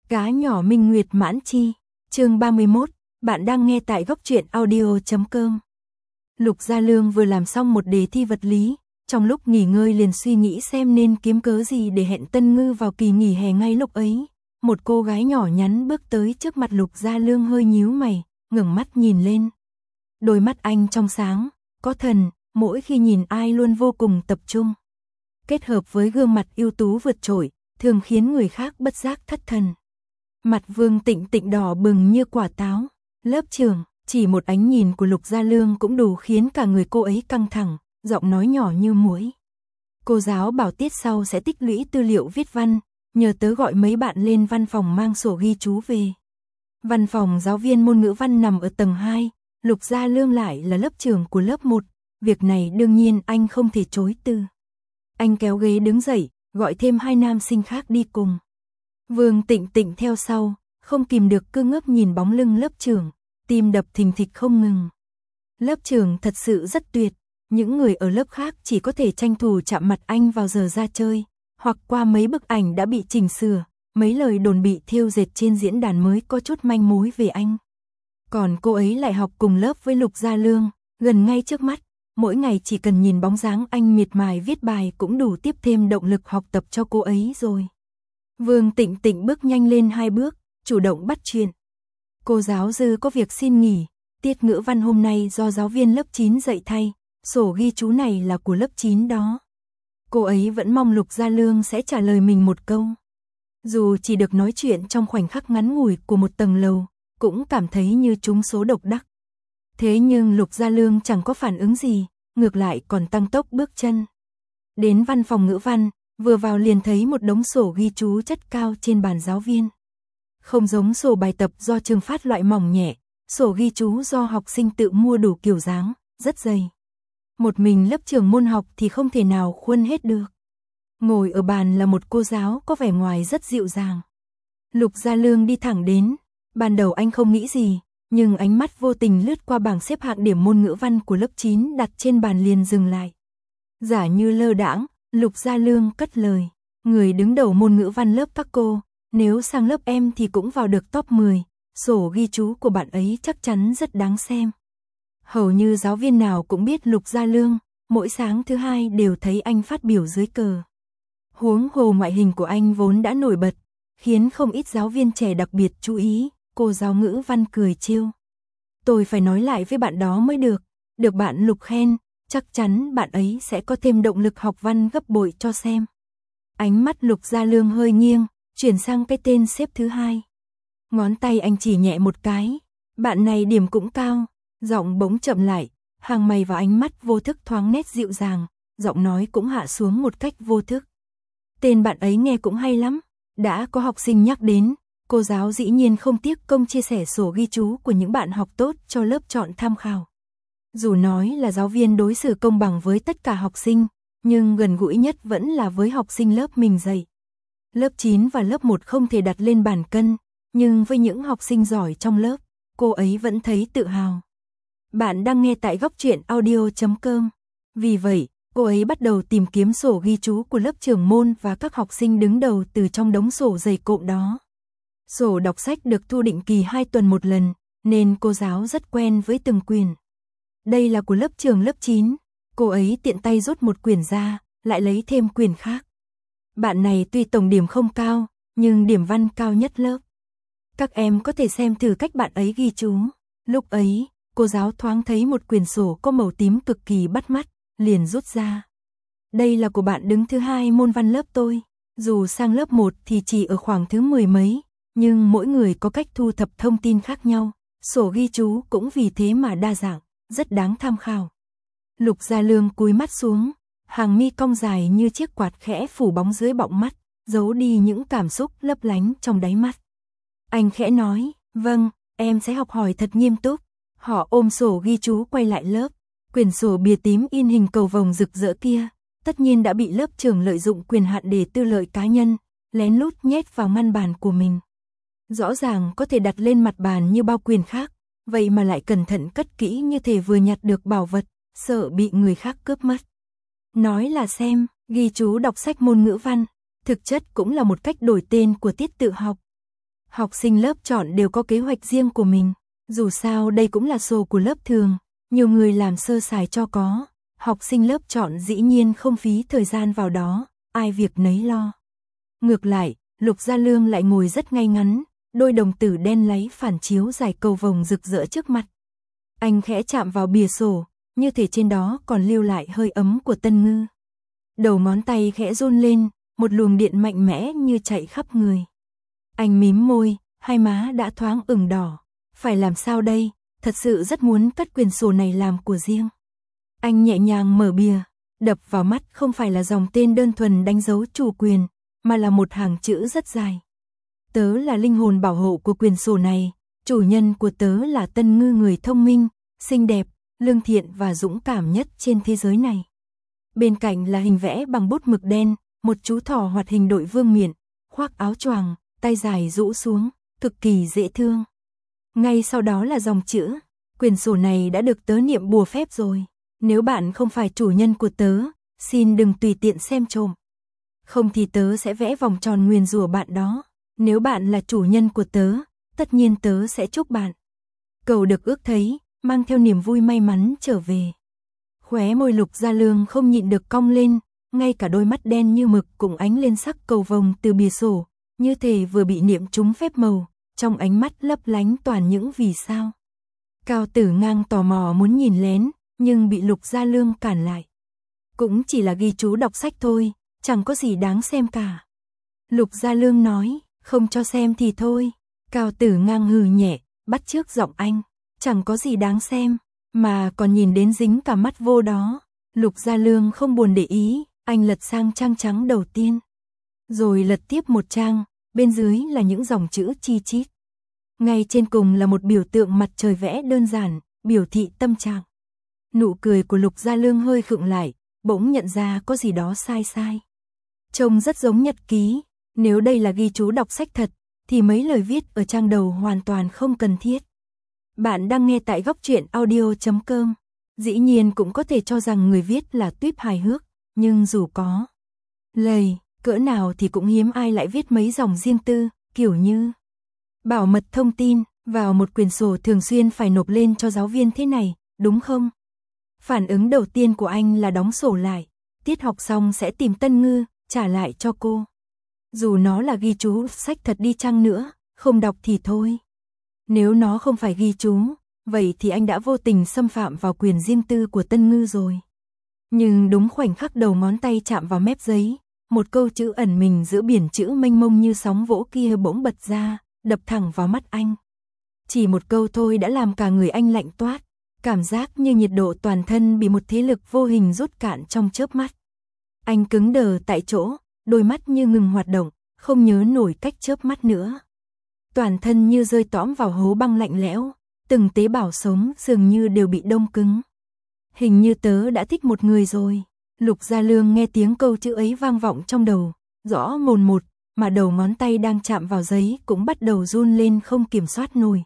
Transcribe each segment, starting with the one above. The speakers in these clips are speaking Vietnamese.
Gái nhỏ Minh Nguyệt Mãn Chi, chương 31, bạn đang nghe tại góc truyện audio.com. Lục Gia Lương vừa làm xong một đề thi vật lý, trong lúc nghỉ ngơi liền suy nghĩ xem nên kiếm cớ gì để hẹn Tân Ngư vào kỳ nghỉ hè. Ngay lúc ấy, một cô gái nhỏ nhắn bước tới trước mặt Lục Gia Lương, hơi nhíu mày, ngẩng mắt nhìn lên. Đôi mắt anh trong sáng, có thần, mỗi khi nhìn ai luôn vô cùng tập trung. Kết hợp với gương mặt ưu tú vượt trội, thường khiến người khác bất giác thất thần. Mặt Vương Tịnh Tịnh đỏ bừng như quả táo. Lớp trưởng, chỉ một ánh nhìn của Lục Gia Lương cũng đủ khiến cả người cô ấy căng thẳng, giọng nói nhỏ như muỗi. Cô giáo bảo tiết sau sẽ tích lũy tư liệu viết văn, nhờ tớ gọi mấy bạn lên văn phòng mang sổ ghi chú về. Văn phòng giáo viên môn ngữ văn nằm ở tầng 2, Lục Gia Lương lại là lớp trưởng của lớp 1, việc này đương nhiên anh không thể chối từ. Anh kéo ghế đứng dậy, gọi thêm 2 nam sinh khác đi cùng. Vương Tịnh Tịnh theo sau, không kìm được cứ ngước nhìn bóng lưng lớp trưởng, tim đập thình thịch không ngừng. Lớp trưởng thật sự rất tuyệt, những người ở lớp khác chỉ có thể tranh thủ chạm mặt anh vào giờ ra chơi, hoặc qua mấy bức ảnh đã bị chỉnh sửa, mấy lời đồn bị thêu dệt trên diễn đàn mới có chút manh mối về anh. Còn cô ấy lại học cùng lớp với Lục Gia Lương, gần ngay trước mắt, mỗi ngày chỉ cần nhìn bóng dáng anh miệt mài viết bài cũng đủ tiếp thêm động lực học tập cho cô ấy rồi. Vương Tịnh Tịnh bước nhanh lên 2 bước, chủ động bắt chuyện. Cô giáo Dư có việc xin nghỉ, tiết ngữ văn hôm nay do giáo viên lớp 9 dạy thay, sổ ghi chú này là của lớp 9 đó. Cô ấy vẫn mong Lục Gia Lương sẽ trả lời mình một câu. Dù chỉ được nói chuyện trong khoảnh khắc ngắn ngủi của một tầng lầu, cũng cảm thấy như trúng số độc đắc. Thế nhưng Lục Gia Lương chẳng có phản ứng gì, ngược lại còn tăng tốc bước chân. Đến văn phòng ngữ văn, vừa vào liền thấy một đống sổ ghi chú chất cao trên bàn giáo viên. Không giống sổ bài tập do trường phát loại mỏng nhẹ, sổ ghi chú do học sinh tự mua đủ kiểu dáng, rất dày. Một mình lớp trưởng môn học thì không thể nào khuân hết được. Ngồi ở bàn là một cô giáo có vẻ ngoài rất dịu dàng. Lục Gia Lương đi thẳng đến, ban đầu anh không nghĩ gì, nhưng ánh mắt vô tình lướt qua bảng xếp hạng điểm môn ngữ văn của lớp 9 đặt trên bàn liền dừng lại. Giả như lơ đãng, Lục Gia Lương cất lời, người đứng đầu môn ngữ văn lớp các cô, nếu sang lớp em thì cũng vào được top 10, sổ ghi chú của bạn ấy chắc chắn rất đáng xem. Hầu như giáo viên nào cũng biết Lục Gia Lương, mỗi sáng thứ hai đều thấy anh phát biểu dưới cờ. Huống hồ ngoại hình của anh vốn đã nổi bật, khiến không ít giáo viên trẻ đặc biệt chú ý. Cô giáo ngữ văn cười trêu. Tôi phải nói lại với bạn đó mới được bạn Lục khen, chắc chắn bạn ấy sẽ có thêm động lực học văn gấp bội cho xem. Ánh mắt Lục Gia Lương hơi nghiêng, chuyển sang cái tên xếp thứ 2. Ngón tay anh chỉ nhẹ một cái, bạn này điểm cũng cao, giọng bỗng chậm lại, hàng mày và ánh mắt vô thức thoáng nét dịu dàng, giọng nói cũng hạ xuống một cách vô thức. Tên bạn ấy nghe cũng hay lắm, đã có học sinh nhắc đến. Cô giáo dĩ nhiên không tiếc công chia sẻ sổ ghi chú của những bạn học tốt cho lớp chọn tham khảo. Dù nói là giáo viên đối xử công bằng với tất cả học sinh, nhưng gần gũi nhất vẫn là với học sinh lớp mình dạy. Lớp 9 và lớp 1 không thể đặt lên bàn cân, nhưng với những học sinh giỏi trong lớp, cô ấy vẫn thấy tự hào. Bạn đang nghe tại góc truyện audio.com. Vì vậy, cô ấy bắt đầu tìm kiếm sổ ghi chú của lớp trưởng môn và các học sinh đứng đầu từ trong đống sổ dày cộm đó. Sổ đọc sách được thu định kỳ 2 tuần một lần, nên cô giáo rất quen với từng quyển. Đây là của lớp trưởng lớp 9, cô ấy tiện tay rút một quyển ra, lại lấy thêm quyển khác. Bạn này tuy tổng điểm không cao, nhưng điểm văn cao nhất lớp. Các em có thể xem thử cách bạn ấy ghi chú. Lúc ấy, cô giáo thoáng thấy một quyển sổ có màu tím cực kỳ bắt mắt, liền rút ra. Đây là của bạn đứng thứ 2 môn văn lớp tôi, dù sang lớp 1 thì chỉ ở khoảng thứ 10 mấy. Nhưng mỗi người có cách thu thập thông tin khác nhau, sổ ghi chú cũng vì thế mà đa dạng, rất đáng tham khảo. Lục Gia Lương cúi mắt xuống, hàng mi cong dài như chiếc quạt khẽ phủ bóng dưới bọng mắt, giấu đi những cảm xúc lấp lánh trong đáy mắt. Anh khẽ nói, vâng, em sẽ học hỏi thật nghiêm túc. Họ ôm sổ ghi chú quay lại lớp, quyển sổ bìa tím in hình cầu vồng rực rỡ kia, tất nhiên đã bị lớp trưởng lợi dụng quyền hạn để tư lợi cá nhân, lén lút nhét vào ngăn bàn của mình. Rõ ràng có thể đặt lên mặt bàn như bao quyền khác, vậy mà lại cẩn thận cất kỹ như thể vừa nhặt được bảo vật, sợ bị người khác cướp mất. Nói là xem, ghi chú đọc sách môn ngữ văn, thực chất cũng là một cách đổi tên của tiết tự học. Học sinh lớp chọn đều có kế hoạch riêng của mình, dù sao đây cũng là sổ của lớp thường, nhiều người làm sơ sài cho có, học sinh lớp chọn dĩ nhiên không phí thời gian vào đó, ai việc nấy lo. Ngược lại, Lục Gia Lương lại ngồi rất ngay ngắn, đôi đồng tử đen láy phản chiếu dài cầu vồng rực rỡ trước mặt. Anh khẽ chạm vào bìa sổ, như thể trên đó còn lưu lại hơi ấm của Tân Ngư. Đầu ngón tay khẽ run lên, một luồng điện mạnh mẽ như chạy khắp người. Anh mím môi, hai má đã thoáng ửng đỏ. Phải làm sao đây, thật sự rất muốn cất quyển sổ này làm của riêng. Anh nhẹ nhàng mở bìa, đập vào mắt không phải là dòng tên đơn thuần đánh dấu chủ quyền, mà là một hàng chữ rất dài. Tớ là linh hồn bảo hộ của quyển sổ này, chủ nhân của tớ là Tân Ngư, người thông minh, xinh đẹp, lương thiện và dũng cảm nhất trên thế giới này. Bên cạnh là hình vẽ bằng bút mực đen, một chú thỏ hoạt hình đội vương miện, khoác áo choàng, tay dài rũ xuống, cực kỳ dễ thương. Ngay sau đó là dòng chữ, quyển sổ này đã được tớ niệm bùa phép rồi. Nếu bạn không phải chủ nhân của tớ, xin đừng tùy tiện xem trộm. Không thì tớ sẽ vẽ vòng tròn nguyền rủa bạn đó. Nếu bạn là chủ nhân của tớ, tất nhiên tớ sẽ chúc bạn. Cầu được ước thấy, mang theo niềm vui may mắn trở về. Khóe môi Lục Gia Lương không nhịn được cong lên, ngay cả đôi mắt đen như mực cũng ánh lên sắc cầu vồng từ bìa sổ, như thể vừa bị niệm trúng phép màu, trong ánh mắt lấp lánh toàn những vì sao. Cao Tử Ngang tò mò muốn nhìn lén, nhưng bị Lục Gia Lương cản lại. Cũng chỉ là ghi chú đọc sách thôi, chẳng có gì đáng xem cả. Lục Gia Lương nói, không cho xem thì thôi. Cao Tử Ngang hừ nhẹ, bắt chước giọng anh, chẳng có gì đáng xem, mà còn nhìn đến dính cả mắt vô đó. Lục Gia Lương không buồn để ý, anh lật sang trang trắng đầu tiên. Rồi lật tiếp một trang, bên dưới là những dòng chữ chi chít. Ngay trên cùng là một biểu tượng mặt trời vẽ đơn giản, biểu thị tâm trạng. Nụ cười của Lục Gia Lương hơi khựng lại, bỗng nhận ra có gì đó sai sai. Trông rất giống nhật ký, nếu đây là ghi chú đọc sách thật, thì mấy lời viết ở trang đầu hoàn toàn không cần thiết. Bạn đang nghe tại Góc Truyện Audio.com. Dĩ nhiên cũng có thể cho rằng người viết là tuýp hài hước, nhưng dù có lầy cỡ nào thì cũng hiếm ai lại viết mấy dòng riêng tư, kiểu như bảo mật thông tin, vào một quyển sổ thường xuyên phải nộp lên cho giáo viên thế này, đúng không? Phản ứng đầu tiên của anh là đóng sổ lại, tiết học xong sẽ tìm Tân Ngư, trả lại cho cô. Dù nó là ghi chú sách thật đi chăng nữa, không đọc thì thôi. Nếu nó không phải ghi chú, vậy thì anh đã vô tình xâm phạm vào quyền riêng tư của Tân Ngư rồi. Nhưng đúng khoảnh khắc đầu ngón tay chạm vào mép giấy, một câu chữ ẩn mình giữa biển chữ mênh mông như sóng vỗ kia bỗng bật ra, đập thẳng vào mắt anh. Chỉ một câu thôi đã làm cả người anh lạnh toát, cảm giác như nhiệt độ toàn thân bị một thế lực vô hình rút cạn trong chớp mắt. Anh cứng đờ tại chỗ, đôi mắt như ngừng hoạt động, không nhớ nổi cách chớp mắt nữa. Toàn thân như rơi tõm vào hố băng lạnh lẽo, từng tế bào sống dường như đều bị đông cứng. Hình như tớ đã thích một người rồi. Lục Gia Lương nghe tiếng câu chữ ấy vang vọng trong đầu, rõ mồn một, mà đầu ngón tay đang chạm vào giấy cũng bắt đầu run lên không kiểm soát nổi.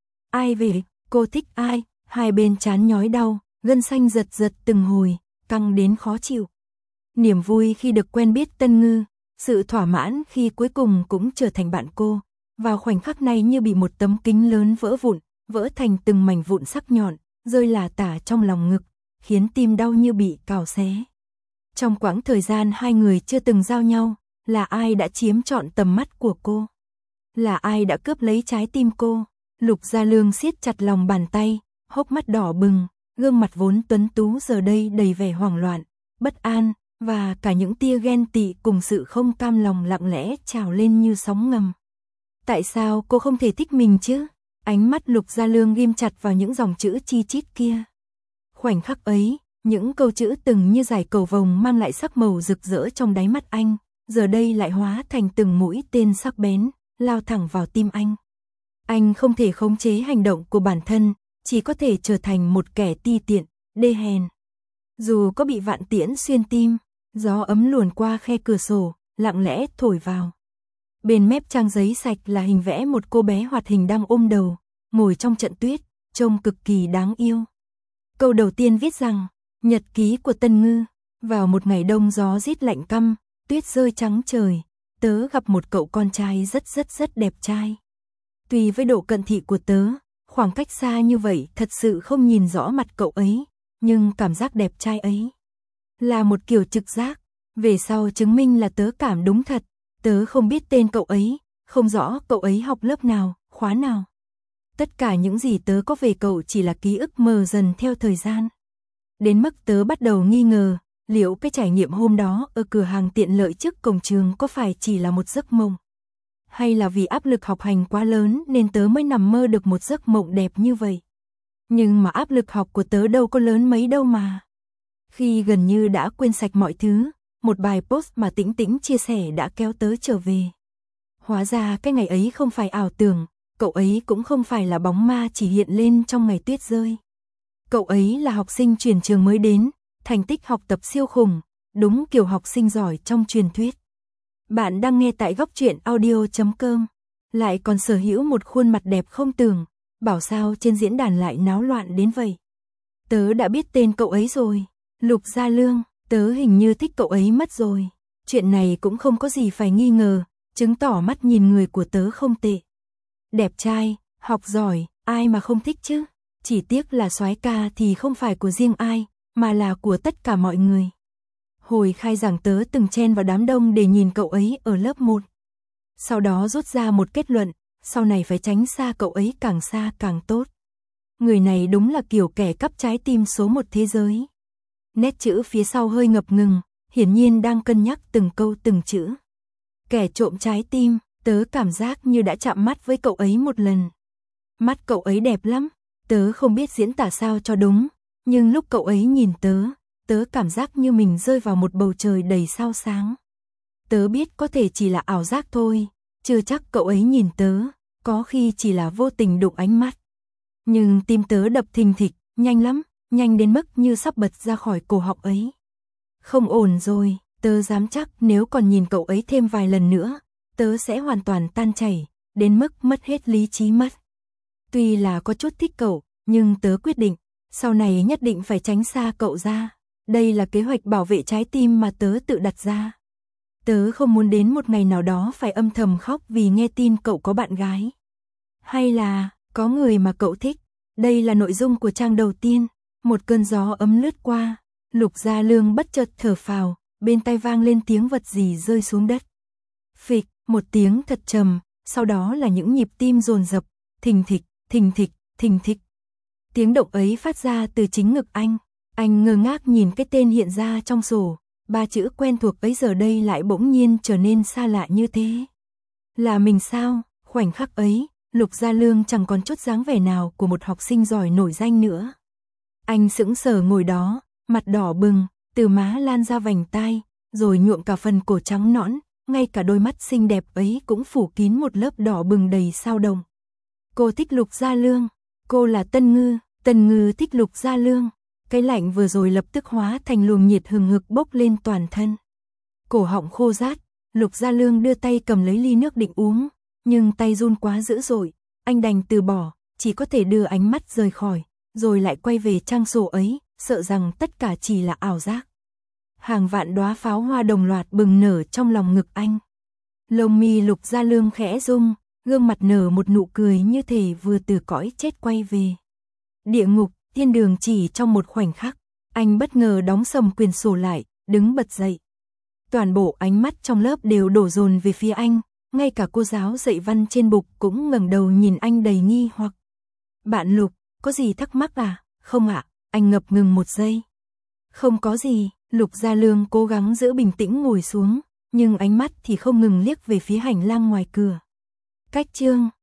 Ai về, cô thích ai? Hai bên trán nhói đau, gân xanh giật giật từng hồi, căng đến khó chịu. Niềm vui khi được quen biết Tân Ngư, sự thỏa mãn khi cuối cùng cũng trở thành bạn cô, vào khoảnh khắc này như bị một tấm kính lớn vỡ vụn, vỡ thành từng mảnh vụn sắc nhọn, rơi lả tả trong lòng ngực, khiến tim đau như bị cào xé. Trong quãng thời gian hai người chưa từng giao nhau, là ai đã chiếm trọn tầm mắt của cô? Là ai đã cướp lấy trái tim cô? Lục Gia Lương siết chặt lòng bàn tay, hốc mắt đỏ bừng, gương mặt vốn tuấn tú giờ đây đầy vẻ hoảng loạn, bất an, và cả những tia ghen tị cùng sự không cam lòng lặng lẽ trào lên như sóng ngầm. Tại sao cô không thể thích mình chứ? Ánh mắt Lục Gia Lương ghim chặt vào những dòng chữ chi chít kia. Khoảnh khắc ấy, những câu chữ từng như dải cầu vồng mang lại sắc màu rực rỡ trong đáy mắt anh, giờ đây lại hóa thành từng mũi tên sắc bén, lao thẳng vào tim anh. Anh không thể khống chế hành động của bản thân, chỉ có thể trở thành một kẻ ti tiện, đê hèn. Dù có bị vạn tiễn xuyên tim, gió ấm luồn qua khe cửa sổ, lặng lẽ thổi vào. Bên mép trang giấy sạch là hình vẽ một cô bé hoạt hình đang ôm đầu, ngồi trong trận tuyết, trông cực kỳ đáng yêu. Câu đầu tiên viết rằng, nhật ký của Tân Ngư, vào một ngày đông gió rít lạnh căm, tuyết rơi trắng trời, tớ gặp một cậu con trai rất đẹp trai. Tuy với độ cận thị của tớ, khoảng cách xa như vậy thật sự không nhìn rõ mặt cậu ấy, nhưng cảm giác đẹp trai ấy là một kiểu trực giác, về sau chứng minh là tớ cảm đúng thật. Tớ không biết tên cậu ấy, không rõ cậu ấy học lớp nào, khóa nào. Tất cả những gì tớ có về cậu chỉ là ký ức mờ dần theo thời gian. Đến mức tớ bắt đầu nghi ngờ, liệu cái trải nghiệm hôm đó ở cửa hàng tiện lợi trước cổng trường có phải chỉ là một giấc mộng? Hay là vì áp lực học hành quá lớn nên tớ mới nằm mơ được một giấc mộng đẹp như vậy? Nhưng mà áp lực học của tớ đâu có lớn mấy đâu mà. Khi gần như đã quên sạch mọi thứ, một bài post mà Tĩnh Tĩnh chia sẻ đã kéo tớ trở về. Hóa ra cái ngày ấy không phải ảo tưởng, cậu ấy cũng không phải là bóng ma chỉ hiện lên trong ngày tuyết rơi. Cậu ấy là học sinh chuyển trường mới đến, thành tích học tập siêu khủng, đúng kiểu học sinh giỏi trong truyền thuyết. Bạn đang nghe tại góc truyện audio.com, lại còn sở hữu một khuôn mặt đẹp không tưởng, bảo sao trên diễn đàn lại náo loạn đến vậy. Tớ đã biết tên cậu ấy rồi, Lục Gia Lương, tớ hình như thích cậu ấy mất rồi. Chuyện này cũng không có gì phải nghi ngờ, chứng tỏ mắt nhìn người của tớ không tệ. Đẹp trai, học giỏi, ai mà không thích chứ? Chỉ tiếc là soái ca thì không phải của riêng ai, mà là của tất cả mọi người. Hồi khai giảng tớ từng chen vào đám đông để nhìn cậu ấy ở lớp 1. Sau đó rút ra một kết luận, sau này phải tránh xa cậu ấy càng xa càng tốt. Người này đúng là kiểu kẻ cắp trái tim số 1 thế giới. Nét chữ phía sau hơi ngập ngừng, hiển nhiên đang cân nhắc từng câu từng chữ. Kẻ trộm trái tim, tớ cảm giác như đã chạm mắt với cậu ấy một lần. Mắt cậu ấy đẹp lắm, tớ không biết diễn tả sao cho đúng, nhưng lúc cậu ấy nhìn tớ cảm giác như mình rơi vào một bầu trời đầy sao sáng. Tớ biết có thể chỉ là ảo giác thôi, chưa chắc cậu ấy nhìn tớ, có khi chỉ là vô tình đụng ánh mắt. Nhưng tim tớ đập thình thịch, nhanh lắm, nhanh đến mức như sắp bật ra khỏi cổ họng ấy. Không ổn rồi, tớ dám chắc nếu còn nhìn cậu ấy thêm vài lần nữa, tớ sẽ hoàn toàn tan chảy, đến mức mất hết lý trí mất. Tuy là có chút thích cậu, nhưng tớ quyết định, sau này nhất định phải tránh xa cậu ra. Đây là kế hoạch bảo vệ trái tim mà tớ tự đặt ra. Tớ không muốn đến một ngày nào đó phải âm thầm khóc vì nghe tin cậu có bạn gái. Hay là, có người mà cậu thích. Đây là nội dung của trang đầu tiên. Một cơn gió ấm lướt qua, Lục Gia Lương bất chợt thở phào, bên tai vang lên tiếng vật gì rơi xuống đất. Phịch, một tiếng thật trầm, sau đó là những nhịp tim dồn dập, thình thịch, thình thịch, thình thịch. Tiếng động ấy phát ra từ chính ngực anh. Anh ngơ ngác nhìn cái tên hiện ra trong sổ, 3 chữ quen thuộc ấy giờ đây lại bỗng nhiên trở nên xa lạ như thế. Là mình sao? Khoảnh khắc ấy, Lục Gia Lương chẳng còn chút dáng vẻ nào của một học sinh giỏi nổi danh nữa. Anh sững sờ ngồi đó, mặt đỏ bừng, từ má lan ra vành tai, rồi nhuộm cả phần cổ trắng nõn, ngay cả đôi mắt xinh đẹp ấy cũng phủ kín một lớp đỏ bừng đầy sao động. Cô thích Lục Gia Lương, cô là Tân Ngư thích Lục Gia Lương. Cái lạnh vừa rồi lập tức hóa thành luồng nhiệt hừng hực bốc lên toàn thân. Cổ họng khô rát, Lục Gia Lương đưa tay cầm lấy ly nước định uống, nhưng tay run quá dữ dội, anh đành từ bỏ, chỉ có thể đưa ánh mắt rời khỏi, rồi lại quay về trang sổ ấy, sợ rằng tất cả chỉ là ảo giác. Hàng vạn đóa pháo hoa đồng loạt bừng nở trong lòng ngực anh. Lông mi Lục Gia Lương khẽ rung, gương mặt nở một nụ cười như thể vừa từ cõi chết quay về. Địa ngục, thiên đường chỉ trong một khoảnh khắc, anh bất ngờ đóng sầm quyển sổ lại, đứng bật dậy. Toàn bộ ánh mắt trong lớp đều đổ dồn về phía anh, ngay cả cô giáo dạy văn trên bục cũng ngẩng đầu nhìn anh đầy nghi hoặc. Bạn Lục, có gì thắc mắc à? Không ạ, anh ngập ngừng một giây. Không có gì, Lục Gia Lương cố gắng giữ bình tĩnh ngồi xuống, nhưng ánh mắt thì không ngừng liếc về phía hành lang ngoài cửa. Cách chương